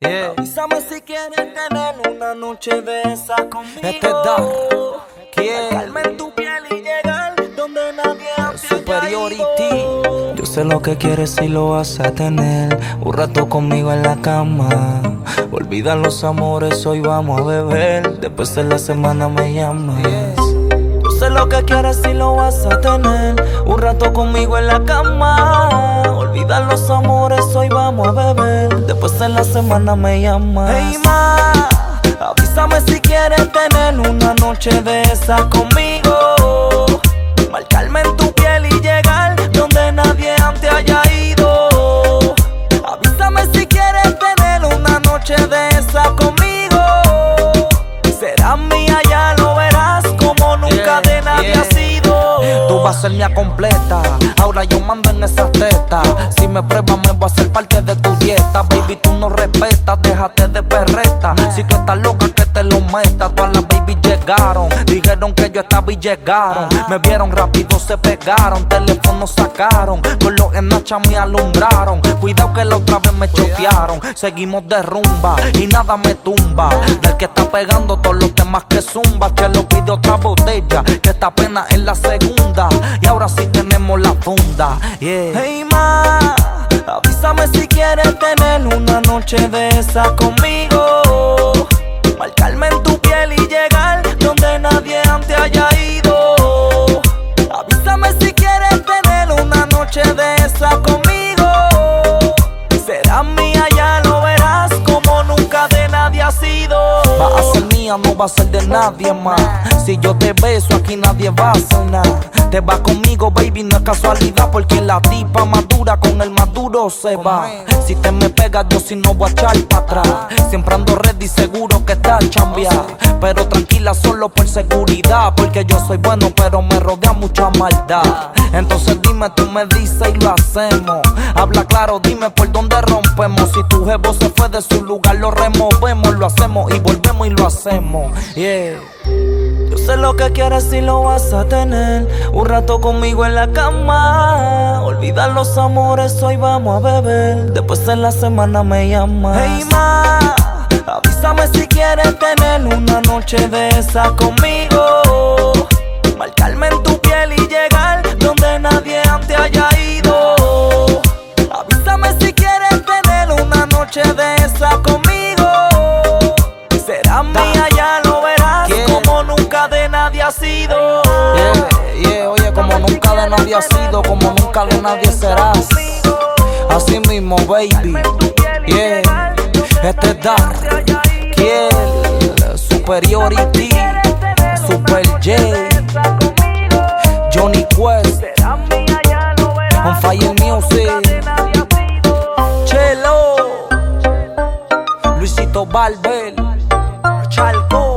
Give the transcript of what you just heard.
Yeah. Avísame si quieres tener una noche de esa conmigo. Este es Dar. ¿Quién? Calma en tu piel y llegar donde nadie antes haya Superiority. ido. Yo sé lo que quieres y lo vas a tener. Un rato conmigo en la cama. Olvida los amores, hoy vamos a beber. Después de la semana me llamas. Yo sé lo que quieres y lo vas a tener. Un rato conmigo en la cama. Olvida los amores, hoy vamos a beber. Después de la semana me llamas. Hey ma, avísame si quieres tener una noche de esa conmigo. Marcarme en tu piel y llegar donde nadie antes haya ido. Avísame si quieres tener una noche de esa conmigo. Serás mía, ya lo verás, como nunca de nadie ha sido. Tú vas a ser mía completa, ahora yo mando en esas tetas. Si me pruebas me voy a hacer parte de tu dieta. Baby, tú no respetas, déjate de perreta. Si tú estás loca que te lo metas. Todas las baby llegaron, dijeron que yo estaba y llegaron. Me vieron rápido, se pegaron, teléfono sacaron. Con los Nacha me alumbraron. Cuidado que la otra vez me chotearon. Seguimos de rumba y nada me tumba. Del que está pegando todos los temas que zumba. Que lo pide otra botella, que esta pena es la segunda. Y ahora sí tenemos la funda. Yeah. Hey ma, avísame si quieres tener una noche de esa conmigo. Marcarme en tu piel y llegar donde nadie antes haya ido. Avísame si quieres tener una noche de esa conmigo. Serás mía, ya lo verás, como nunca de nadie ha sido. Va a ser mía, no va a ser de nadie más. Si yo te beso, aquí nadie va a hacer nada. Te vas conmigo, baby, no es casualidad. Porque la tipa madura con el maduro se va. Si te me pegas, yo si no voy a echar para atrás. Siempre ando ready, seguro que estás chambeada. Pero tranquila, solo por seguridad. Porque yo soy bueno, pero me rodea mucha maldad. Entonces dime, tú me dices y lo hacemos. Habla claro, dime por dónde rompemos. Si tu jevo se fue de su lugar, lo removemos. Lo hacemos y volvemos y lo hacemos. Yeah. Yo sé lo que quieres y lo vas a tener. Un rato conmigo en la cama. Olvida los amores, hoy vamos a beber. Después en la semana me llamas. Hey ma, avísame si quieres tener una noche de esa conmigo. Marcarme en tu piel y llegar donde nadie antes haya ido. Avísame si quieres tener una noche de esa conmigo. Serás mía, ya lo verás, como nunca de nadie ha sido. Oye, como nunca de nadie ha sido, como nunca de nadie serás. Así mismo, baby. Este es Dar. Superiority, Super J, Johnny Quest, On Fire Music, Chelo, Luisito Barber, Chalco.